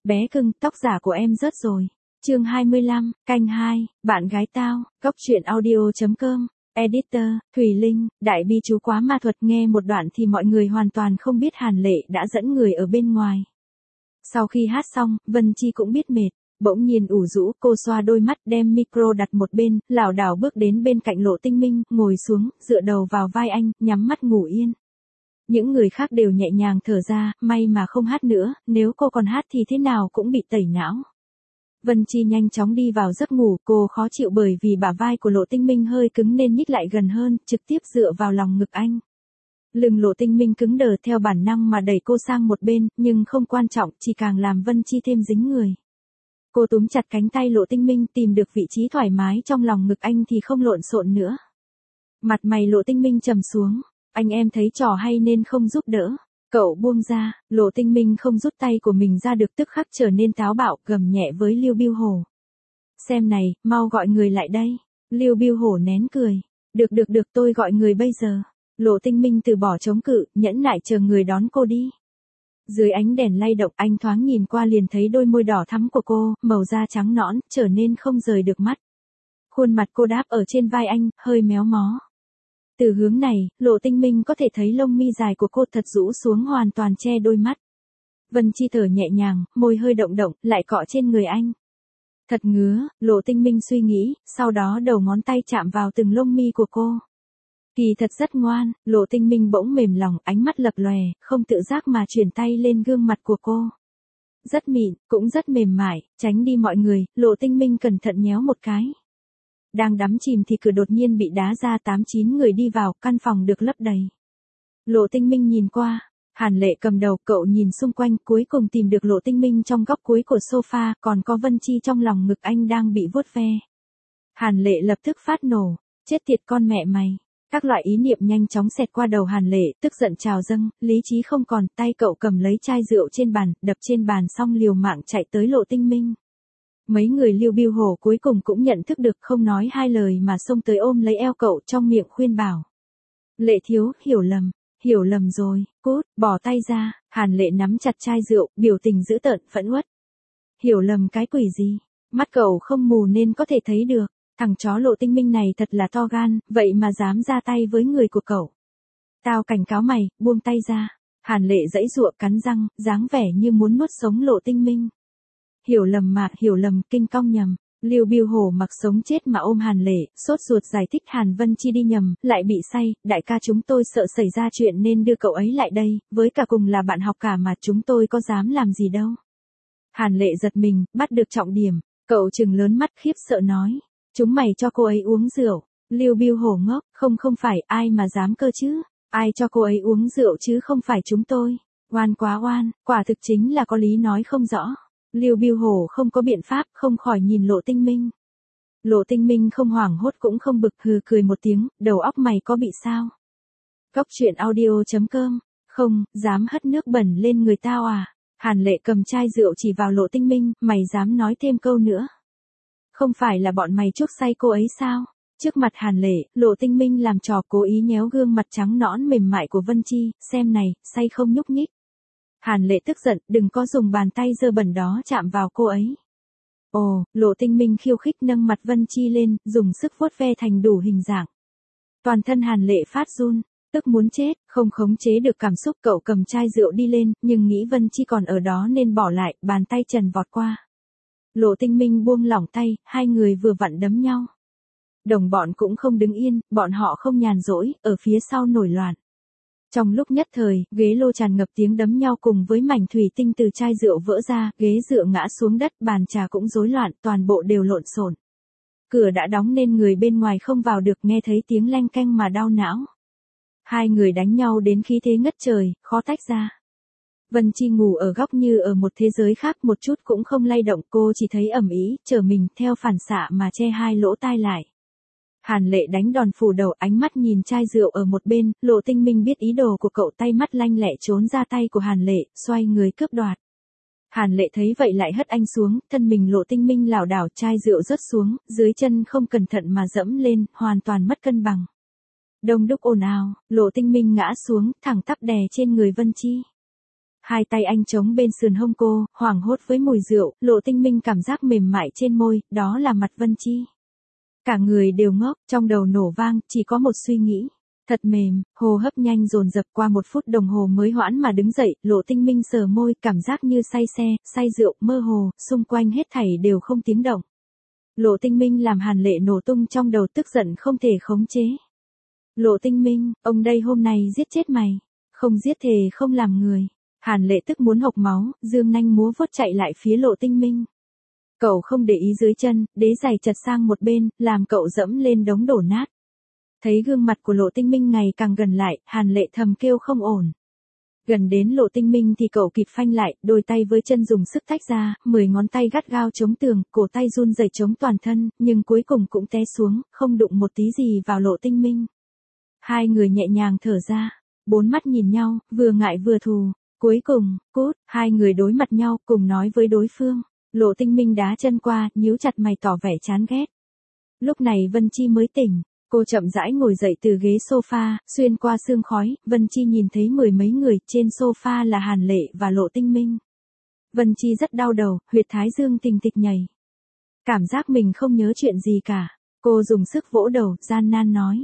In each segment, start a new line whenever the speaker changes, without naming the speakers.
Bé cưng, tóc giả của em rớt rồi. Chương 25, canh 2, bạn gái tao, Cóc truyện audio.com. Editor, Thùy Linh, đại bi chú quá ma thuật. Nghe một đoạn thì mọi người hoàn toàn không biết Hàn Lệ đã dẫn người ở bên ngoài. Sau khi hát xong, Vân Chi cũng biết mệt, bỗng nhiên ủ rũ, cô xoa đôi mắt, đem micro đặt một bên, lảo đảo bước đến bên cạnh Lộ Tinh Minh, ngồi xuống, dựa đầu vào vai anh, nhắm mắt ngủ yên. Những người khác đều nhẹ nhàng thở ra, may mà không hát nữa, nếu cô còn hát thì thế nào cũng bị tẩy não. Vân Chi nhanh chóng đi vào giấc ngủ, cô khó chịu bởi vì bả vai của Lộ Tinh Minh hơi cứng nên nhích lại gần hơn, trực tiếp dựa vào lòng ngực anh. Lưng Lộ Tinh Minh cứng đờ, theo bản năng mà đẩy cô sang một bên, nhưng không quan trọng, chỉ càng làm Vân Chi thêm dính người. Cô túm chặt cánh tay Lộ Tinh Minh, tìm được vị trí thoải mái trong lòng ngực anh thì không lộn xộn nữa. Mặt mày Lộ Tinh Minh trầm xuống, anh em thấy trò hay nên không giúp đỡ. Cậu buông ra, Lộ Tinh Minh không rút tay của mình ra được, tức khắc trở nên táo bạo, gầm nhẹ với Lưu Biêu Hổ. Xem này, mau gọi người lại đây. Lưu Biêu Hổ nén cười. Được tôi gọi người bây giờ. Lộ Tinh Minh từ bỏ chống cự, nhẫn nại chờ người đón cô đi. Dưới ánh đèn lay động, anh thoáng nhìn qua liền thấy đôi môi đỏ thắm của cô, màu da trắng nõn, trở nên không rời được mắt. Khuôn mặt cô đáp ở trên vai anh, hơi méo mó. Từ hướng này, Lộ Tinh Minh có thể thấy lông mi dài của cô thật rũ xuống, hoàn toàn che đôi mắt. Vân Chi thở nhẹ nhàng, môi hơi động động, lại cọ trên người anh. Thật ngứa, Lộ Tinh Minh suy nghĩ, sau đó đầu ngón tay chạm vào từng lông mi của cô. Kỳ thật rất ngoan, Lộ Tinh Minh bỗng mềm lòng, ánh mắt lập lòe, không tự giác mà chuyển tay lên gương mặt của cô. Rất mịn, cũng rất mềm mại, tránh đi mọi người, Lộ Tinh Minh cẩn thận nhéo một cái. Đang đắm chìm thì cửa đột nhiên bị đá ra, 8-9 người đi vào, căn phòng được lấp đầy. Lộ Tinh Minh nhìn qua, Hàn Lệ cầm đầu, cậu nhìn xung quanh, cuối cùng tìm được Lộ Tinh Minh trong góc cuối của sofa, còn có Vân Chi trong lòng ngực anh đang bị vuốt ve. Hàn Lệ lập tức phát nổ, chết tiệt con mẹ mày. Các loại ý niệm nhanh chóng xẹt qua đầu Hàn Lệ, tức giận trào dâng, lý trí không còn, tay cậu cầm lấy chai rượu trên bàn, đập trên bàn xong liều mạng chạy tới Lộ Tinh Minh. Mấy người Lưu Biêu Hổ cuối cùng cũng nhận thức được, không nói hai lời mà xông tới ôm lấy eo cậu, trong miệng khuyên bảo. Lệ thiếu, hiểu lầm rồi, cút, bỏ tay ra. Hàn Lệ nắm chặt chai rượu, biểu tình dữ tợn, phẫn uất. Hiểu lầm cái quỷ gì, mắt cậu không mù nên có thể thấy được, thằng chó Lộ Tinh Minh này thật là to gan, vậy mà dám ra tay với người của cậu. Tao cảnh cáo mày, buông tay ra. Hàn Lệ giãy giụa, cắn răng, dáng vẻ như muốn nuốt sống Lộ Tinh Minh. Hiểu lầm, kinh cong nhầm. Lưu Biêu Hổ mặc sống chết mà ôm Hàn Lệ, sốt ruột giải thích Hàn Vân Chi đi nhầm, lại bị say, đại ca chúng tôi sợ xảy ra chuyện nên đưa cậu ấy lại đây, với cả cùng là bạn học cả mà chúng tôi có dám làm gì đâu. Hàn Lệ giật mình, bắt được trọng điểm, cậu trừng lớn mắt khiếp sợ nói, chúng mày cho cô ấy uống rượu. Lưu Biêu Hổ ngốc, không phải, ai mà dám cơ chứ, ai cho cô ấy uống rượu chứ không phải chúng tôi. Oan quá oan, quả thực chính là có lý nói không rõ. Lưu Biêu Hổ không có biện pháp, không khỏi nhìn Lộ Tinh Minh. Lộ Tinh Minh không hoảng hốt cũng không bực, hừ cười một tiếng, đầu óc mày có bị sao? Cóc truyện audio.com, không, dám hất nước bẩn lên người tao à? Hàn Lệ cầm chai rượu chỉ vào Lộ Tinh Minh, mày dám nói thêm câu nữa? Không phải là bọn mày chuốc say cô ấy sao? Trước mặt Hàn Lệ, Lộ Tinh Minh làm trò, cố ý nhéo gương mặt trắng nõn mềm mại của Vân Chi, xem này, say không nhúc nhích. Hàn Lệ tức giận, đừng có dùng bàn tay dơ bẩn đó chạm vào cô ấy. Ồ, Lộ Tinh Minh khiêu khích nâng mặt Vân Chi lên, dùng sức vuốt ve thành đủ hình dạng. Toàn thân Hàn Lệ phát run, tức muốn chết, không khống chế được cảm xúc, cậu cầm chai rượu đi lên, nhưng nghĩ Vân Chi còn ở đó nên bỏ lại, bàn tay trần vọt qua. Lộ Tinh Minh buông lỏng tay, hai người vừa vặn đấm nhau. Đồng bọn cũng không đứng yên, bọn họ không nhàn rỗi, ở phía sau nổi loạn. Trong lúc nhất thời, ghế lô tràn ngập tiếng đấm nhau cùng với mảnh thủy tinh từ chai rượu vỡ ra, ghế dựa ngã xuống đất, bàn trà cũng rối loạn, toàn bộ đều lộn xộn. Cửa đã đóng nên người bên ngoài không vào được, nghe thấy tiếng leng keng mà đau não. Hai người đánh nhau đến khí thế ngất trời, khó tách ra. Vân Chi ngủ ở góc như ở một thế giới khác, một chút cũng không lay động, cô chỉ thấy ẩm ý, trở mình, theo phản xạ mà che hai lỗ tai lại. Hàn Lệ đánh đòn phủ đầu, ánh mắt nhìn chai rượu ở một bên, Lộ Tinh Minh biết ý đồ của cậu, tay mắt lanh lẹ trốn ra tay của Hàn Lệ, xoay người cướp đoạt. Hàn Lệ thấy vậy lại hất anh xuống, thân mình Lộ Tinh Minh lảo đảo, chai rượu rớt xuống, dưới chân không cẩn thận mà dẫm lên, hoàn toàn mất cân bằng. Đông đúc ồn ào, Lộ Tinh Minh ngã xuống, thẳng tắp đè trên người Vân Chi. Hai tay anh chống bên sườn hông cô, hoảng hốt với mùi rượu, Lộ Tinh Minh cảm giác mềm mại trên môi, đó là mặt Vân Chi. Cả người đều ngốc, trong đầu nổ vang, chỉ có một suy nghĩ. Thật mềm, hô hấp nhanh dồn dập qua 1 phút đồng hồ mới hoãn mà đứng dậy, Lộ Tinh Minh sờ môi, cảm giác như say xe, say rượu, mơ hồ, xung quanh hết thảy đều không tiếng động. Lộ Tinh Minh làm Hàn Lệ nổ tung trong đầu, tức giận không thể khống chế. Lộ Tinh Minh, ông đây hôm nay giết chết mày. Không giết thề không làm người. Hàn Lệ tức muốn hộc máu, dương nanh múa vuốt chạy lại phía Lộ Tinh Minh. Cậu không để ý dưới chân, đế giày chật sang một bên, làm cậu dẫm lên đống đổ nát. Thấy gương mặt của Lộ Tinh Minh ngày càng gần lại, Hàn Lệ thầm kêu không ổn. Gần đến Lộ Tinh Minh thì cậu kịp phanh lại, đôi tay với chân dùng sức tách ra, 10 ngón tay gắt gao chống tường, cổ tay run rẩy chống toàn thân, nhưng cuối cùng cũng té xuống, không đụng một tí gì vào Lộ Tinh Minh. Hai người nhẹ nhàng thở ra, 4 mắt nhìn nhau, vừa ngại vừa thù. Cuối cùng, cút, hai người đối mặt nhau, cùng nói với đối phương. Lộ Tinh Minh đá chân qua, nhíu chặt mày tỏ vẻ chán ghét. Lúc này Vân Chi mới tỉnh. Cô chậm rãi ngồi dậy từ ghế sofa, xuyên qua sương khói, Vân Chi nhìn thấy 10 mấy người, trên sofa là Hàn Lệ và Lộ Tinh Minh. Vân Chi rất đau đầu, huyệt thái dương tình thịch nhảy. Cảm giác mình không nhớ chuyện gì cả. Cô dùng sức vỗ đầu, gian nan nói.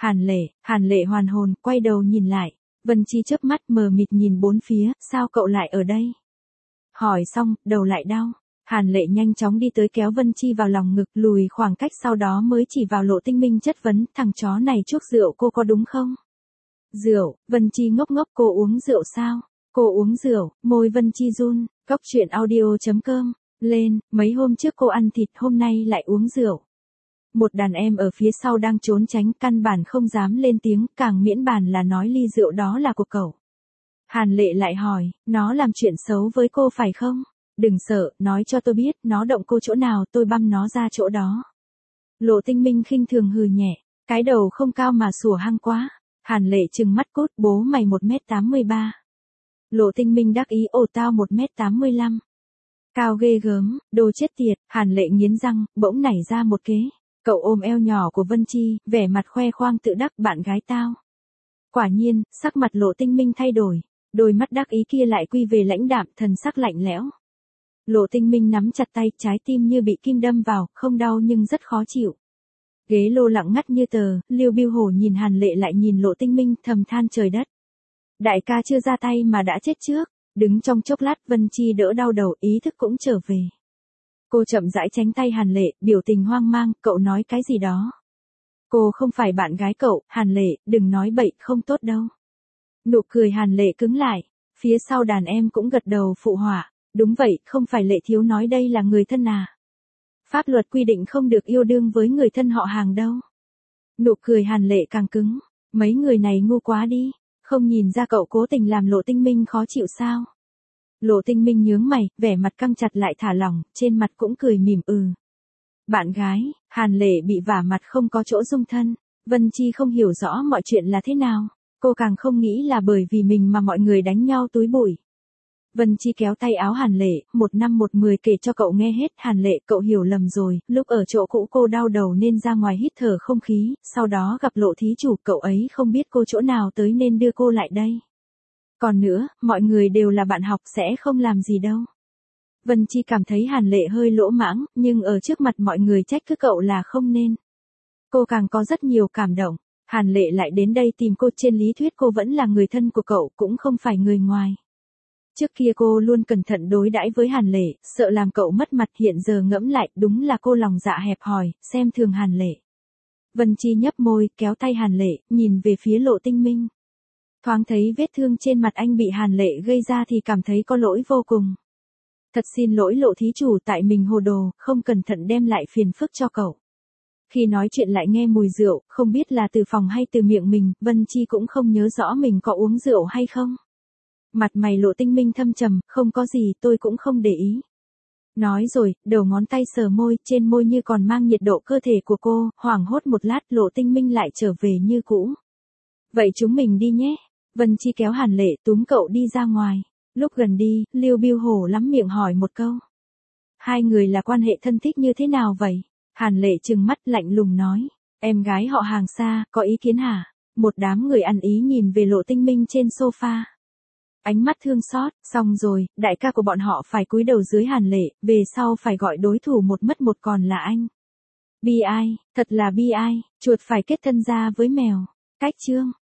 Hàn Lệ hoàn hồn, quay đầu nhìn lại. Vân Chi chớp mắt mờ mịt nhìn bốn phía, sao cậu lại ở đây? Hỏi xong, đầu lại đau. Hàn Lệ nhanh chóng đi tới kéo Vân Chi vào lòng ngực, lùi khoảng cách, sau đó mới chỉ vào Lộ Tinh Minh chất vấn, thằng chó này chuốc rượu cô có đúng không? Rượu, Vân Chi ngốc ngốc, cô uống rượu sao? Cô uống rượu, môi Vân Chi run, cóc truyện audio.com, lên, mấy hôm trước cô ăn thịt, hôm nay lại uống rượu. Một đàn em ở phía sau đang trốn tránh, căn bản không dám lên tiếng, càng miễn bàn là nói ly rượu đó là của cậu. Hàn Lệ lại hỏi, nó làm chuyện xấu với cô phải không? Đừng sợ, nói cho tôi biết, nó động cô chỗ nào tôi băm nó ra chỗ đó. Lộ Tinh Minh khinh thường hừ nhẹ, cái đầu không cao mà sủa hăng quá. Hàn Lệ trừng mắt cốt, bố mày 1m83. Lộ Tinh Minh đắc ý, ồ tao 1m85. Cao ghê gớm, đồ chết tiệt. Hàn Lệ nghiến răng, bỗng nảy ra một kế. Cậu ôm eo nhỏ của Vân Chi, vẻ mặt khoe khoang tự đắc, bạn gái tao. Quả nhiên, sắc mặt Lộ Tinh Minh thay đổi, đôi mắt đắc ý kia lại quy về lãnh đạm, thần sắc lạnh lẽo. Lộ Tinh Minh nắm chặt tay, trái tim như bị kim đâm vào, không đau nhưng rất khó chịu. Ghế lô lặng ngắt như tờ, Liêu Biêu Hổ nhìn Hàn Lệ lại nhìn Lộ Tinh Minh, thầm than trời đất. Đại ca chưa ra tay mà đã chết trước. Đứng trong chốc lát, Vân Chi đỡ đau đầu, ý thức cũng trở về. Cô chậm rãi tránh tay Hàn Lệ, biểu tình hoang mang, cậu nói cái gì đó. Cô không phải bạn gái cậu, Hàn Lệ, đừng nói bậy, không tốt đâu. Nụ cười Hàn Lệ cứng lại, phía sau đàn em cũng gật đầu phụ họa. Đúng vậy, không phải Lệ thiếu nói đây là người thân à. Pháp luật quy định không được yêu đương với người thân họ hàng đâu. Nụ cười Hàn Lệ càng cứng, mấy người này ngu quá đi, không nhìn ra cậu cố tình làm Lộ Tinh Minh khó chịu sao. Lộ Tinh Minh nhướng mày, vẻ mặt căng chặt lại thả lỏng, trên mặt cũng cười mỉm Bạn gái, Hàn Lệ bị vả mặt không có chỗ dung thân, Vân Chi không hiểu rõ mọi chuyện là thế nào, cô càng không nghĩ là bởi vì mình mà mọi người đánh nhau túi bụi. Vân Chi kéo tay áo Hàn Lệ, 1 năm 1 10 kể cho cậu nghe hết. Hàn Lệ, cậu hiểu lầm rồi, lúc ở chỗ cũ cô đau đầu nên ra ngoài hít thở không khí, sau đó gặp Lộ thí chủ, cậu ấy không biết cô chỗ nào tới nên đưa cô lại đây. Còn nữa, mọi người đều là bạn học sẽ không làm gì đâu. Vân Chi cảm thấy Hàn Lệ hơi lỗ mãng, nhưng ở trước mặt mọi người trách cứ cậu là không nên. Cô càng có rất nhiều cảm động. Hàn Lệ lại đến đây tìm cô, trên lý thuyết cô vẫn là người thân của cậu, cũng không phải người ngoài. Trước kia cô luôn cẩn thận đối đãi với Hàn Lệ, sợ làm cậu mất mặt, hiện giờ ngẫm lại, đúng là cô lòng dạ hẹp hòi, xem thường Hàn Lệ. Vân Chi nhấp môi, kéo tay Hàn Lệ, nhìn về phía Lộ Tinh Minh. Thoáng thấy vết thương trên mặt anh bị Hàn Lệ gây ra thì cảm thấy có lỗi vô cùng. Thật xin lỗi Lộ thí chủ, tại mình hồ đồ, không cẩn thận đem lại phiền phức cho cậu. Khi nói chuyện lại nghe mùi rượu, không biết là từ phòng hay từ miệng mình, Vân Chi cũng không nhớ rõ mình có uống rượu hay không. Mặt mày Lộ Tinh Minh thâm trầm, không có gì, tôi cũng không để ý. Nói rồi, đầu ngón tay sờ môi, trên môi như còn mang nhiệt độ cơ thể của cô, hoảng hốt một lát, Lộ Tinh Minh lại trở về như cũ. Vậy chúng mình đi nhé. Vân Chi kéo Hàn Lệ, túm cậu đi ra ngoài. Lúc gần đi, Liêu Biêu Hổ lắm miệng hỏi một câu. Hai người là quan hệ thân thích như thế nào vậy? Hàn Lệ trừng mắt lạnh lùng nói. Em gái họ hàng xa, có ý kiến hả? Một đám người ăn ý nhìn về Lộ Tinh Minh trên sofa. Ánh mắt thương xót, xong rồi, đại ca của bọn họ phải cúi đầu dưới Hàn Lệ, về sau phải gọi đối thủ một mất một còn là anh. Bi ai, thật là bi ai, chuột phải kết thân ra với mèo. Cách chương